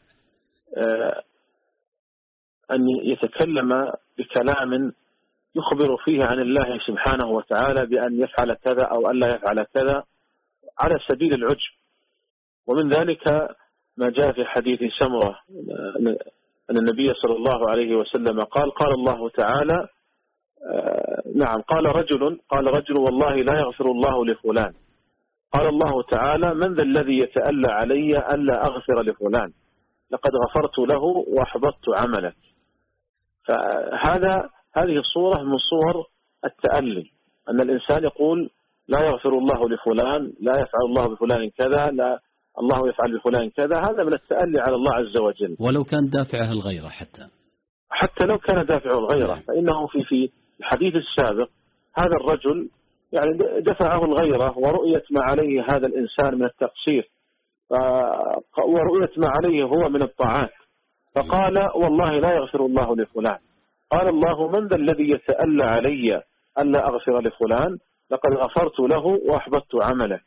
أن يتكلم بكلام يخبر فيه عن الله سبحانه وتعالى بأن يفعل كذا أو أن لا يفعل كذا على سبيل العجب. ومن ذلك ما جاء في حديث سمرة أن النبي صلى الله عليه وسلم قال: قال الله تعالى نعم قال رجل قال رجل والله لا يغفر الله لفلان. قال الله تعالى: من ذا الذي يتألى علي ألا أغفر لفلان؟ لقد غفرت له وأحبطت عمله. فهذا هذه الصورة من صور التألي، أن الإنسان يقول: لا يغفر الله لفلان، لا يفعل الله بفلان كذا، لا الله يفعل بفلان كذا. هذا من التألي على الله عز وجل، ولو كان دافعه الغيرة، حتى حتى لو كان دافعه الغيرة، فإنه في في الحديث السابق هذا الرجل يعني دفعه الغيرة ورؤية ما عليه هذا الإنسان من التقصير ورؤية ما عليه هو من الطاعات، فقال: والله لا يغفر الله لفلان. قال الله: من ذا الذي يتألى علي ألا أغفر لفلان؟ لقد غفرت له وأحبطت عمله.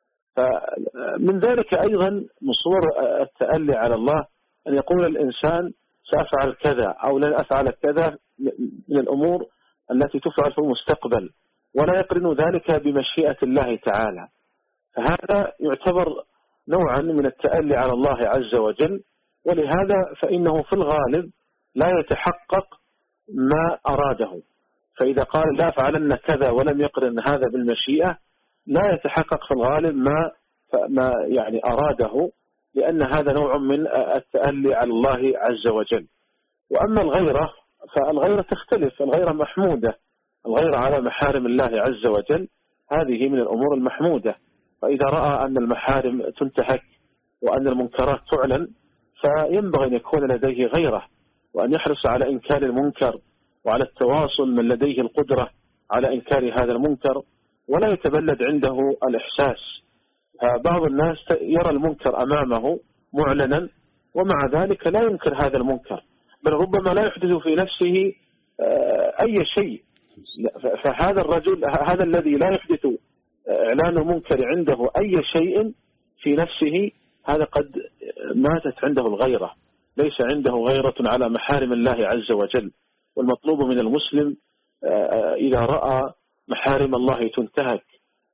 فمن ذلك أيضا من صور التألي على الله أن يقول الإنسان: سأفعل كذا أو لن أفعل كذا من الأمور التي تفعل في المستقبل، ولا يقرن ذلك بمشيئة الله تعالى. فهذا يعتبر نوعا من التألي على الله عز وجل، ولهذا فإنه في الغالب لا يتحقق ما أراده. فإذا قال: لا أفعلن كذا ولم يقرن هذا بالمشيئة، لا يتحقق في الغالب ما ما يعني أراده، لأن هذا نوع من التألي على الله عز وجل. وأما الغيرة فالغيرة تختلف، الغيرة محمودة، الغيرة على محارم الله عز وجل هذه من الأمور المحمودة. فإذا رأى أن المحارم تنتهك وأن المنكرات تعلن فينبغي أن يكون لديه غيرة، وأن يحرص على إنكار المنكر وعلى التواصل من لديه القدرة على إنكار هذا المنكر، ولا يتبلد عنده الإحساس. بعض الناس يرى المنكر أمامه معلنا ومع ذلك لا ينكر هذا المنكر، بل ربما لا يحدث في نفسه أي شيء. فهذا الرجل هذا الذي لا يحدث إعلان المنكر عنده أي شيء في نفسه، هذا قد ماتت عنده الغيرة، ليس عنده غيرة على محارم الله عز وجل. والمطلوب من المسلم إذا رأى محارم الله تنتهك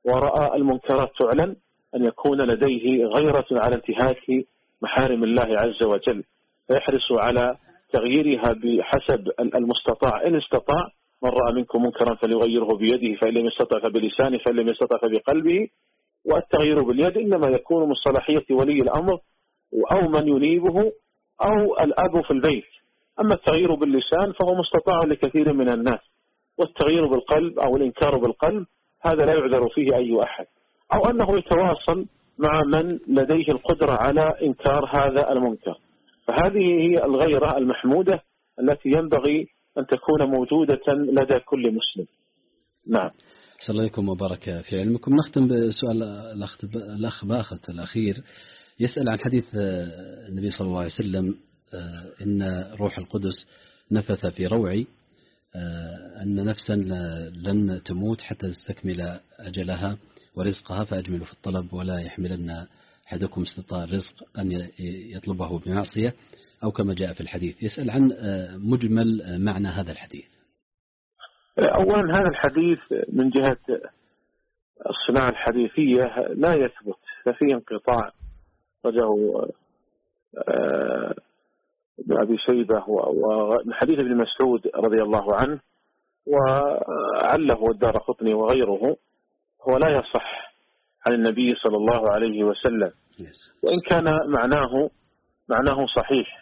ورأى المنكرات تعلن أن يكون لديه غيرة على انتهاك محارم الله عز وجل، فيحرص على تغييرها بحسب المستطاع. إن استطاع من رأى منكم منكرا فليغيره بيده، فإن لم يستطع فبلسانه، فإن لم يستطع فبقلبه. والتغيير باليد إنما يكون من صلاحية ولي الأمر أو من ينيبه أو الأب في البيت. أما التغيير باللسان فهو مستطاع لكثير من الناس، والتغيير بالقلب أو الإنكار بالقلب هذا لا يعذر فيه أي أحد، أو أنه يتواصل مع من لديه القدرة على إنكار هذا المنكر. فهذه هي الغيرة المحمودة التي ينبغي أن تكون موجودة لدى كل مسلم. نعم. صلى الله عليكم وبارك في علمكم. نختم بسؤال الأخ باخت الأخير، يسأل عن حديث النبي صلى الله عليه وسلم إن روح القدس نفث في روعي أن نفسا لن تموت حتى تستكمل أجلها ورزقها، فأجملوا في الطلب ولا يحملن أحدكم استطاع الرزق أن يطلبه بمعصية أو كما جاء في الحديث. يسأل عن مجمل معنى هذا الحديث. أولا هذا الحديث من جهة الصناعة الحديثية لا يثبت، ففيه انقطاع وجه ابن أبي شيبة ومن حديث ابن مسعود رضي الله عنه، وعله الدارقطني وغيره، هو لا يصح عن النبي صلى الله عليه وسلم، وإن كان معناه معناه صحيح.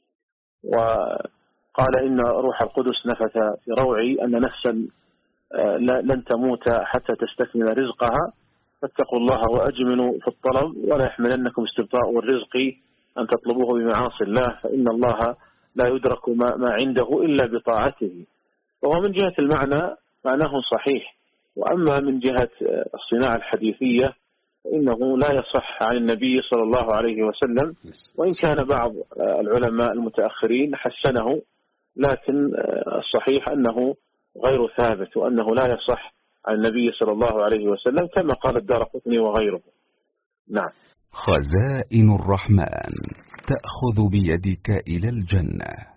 وقال إن روح القدس نفث في روعي أن نفسا لن تموت حتى تستكمل رزقها، فاتقوا الله وأجملوا في الطلب ولا يحملنكم استبطاء الرزق أن تطلبوه بمعاصي الله، فإن الله لا يدرك ما عنده إلا بطاعته. وهو من جهة المعنى معناه صحيح، وأما من جهة الصناعة الحديثية إنه لا يصح عن النبي صلى الله عليه وسلم، وإن كان بعض العلماء المتأخرين حسنه، لكن الصحيح أنه غير ثابت وأنه لا يصح عن النبي صلى الله عليه وسلم كما قال الدارقطني وغيره. نعم. خزائن الرحمن تأخذ بيدك إلى الجنة.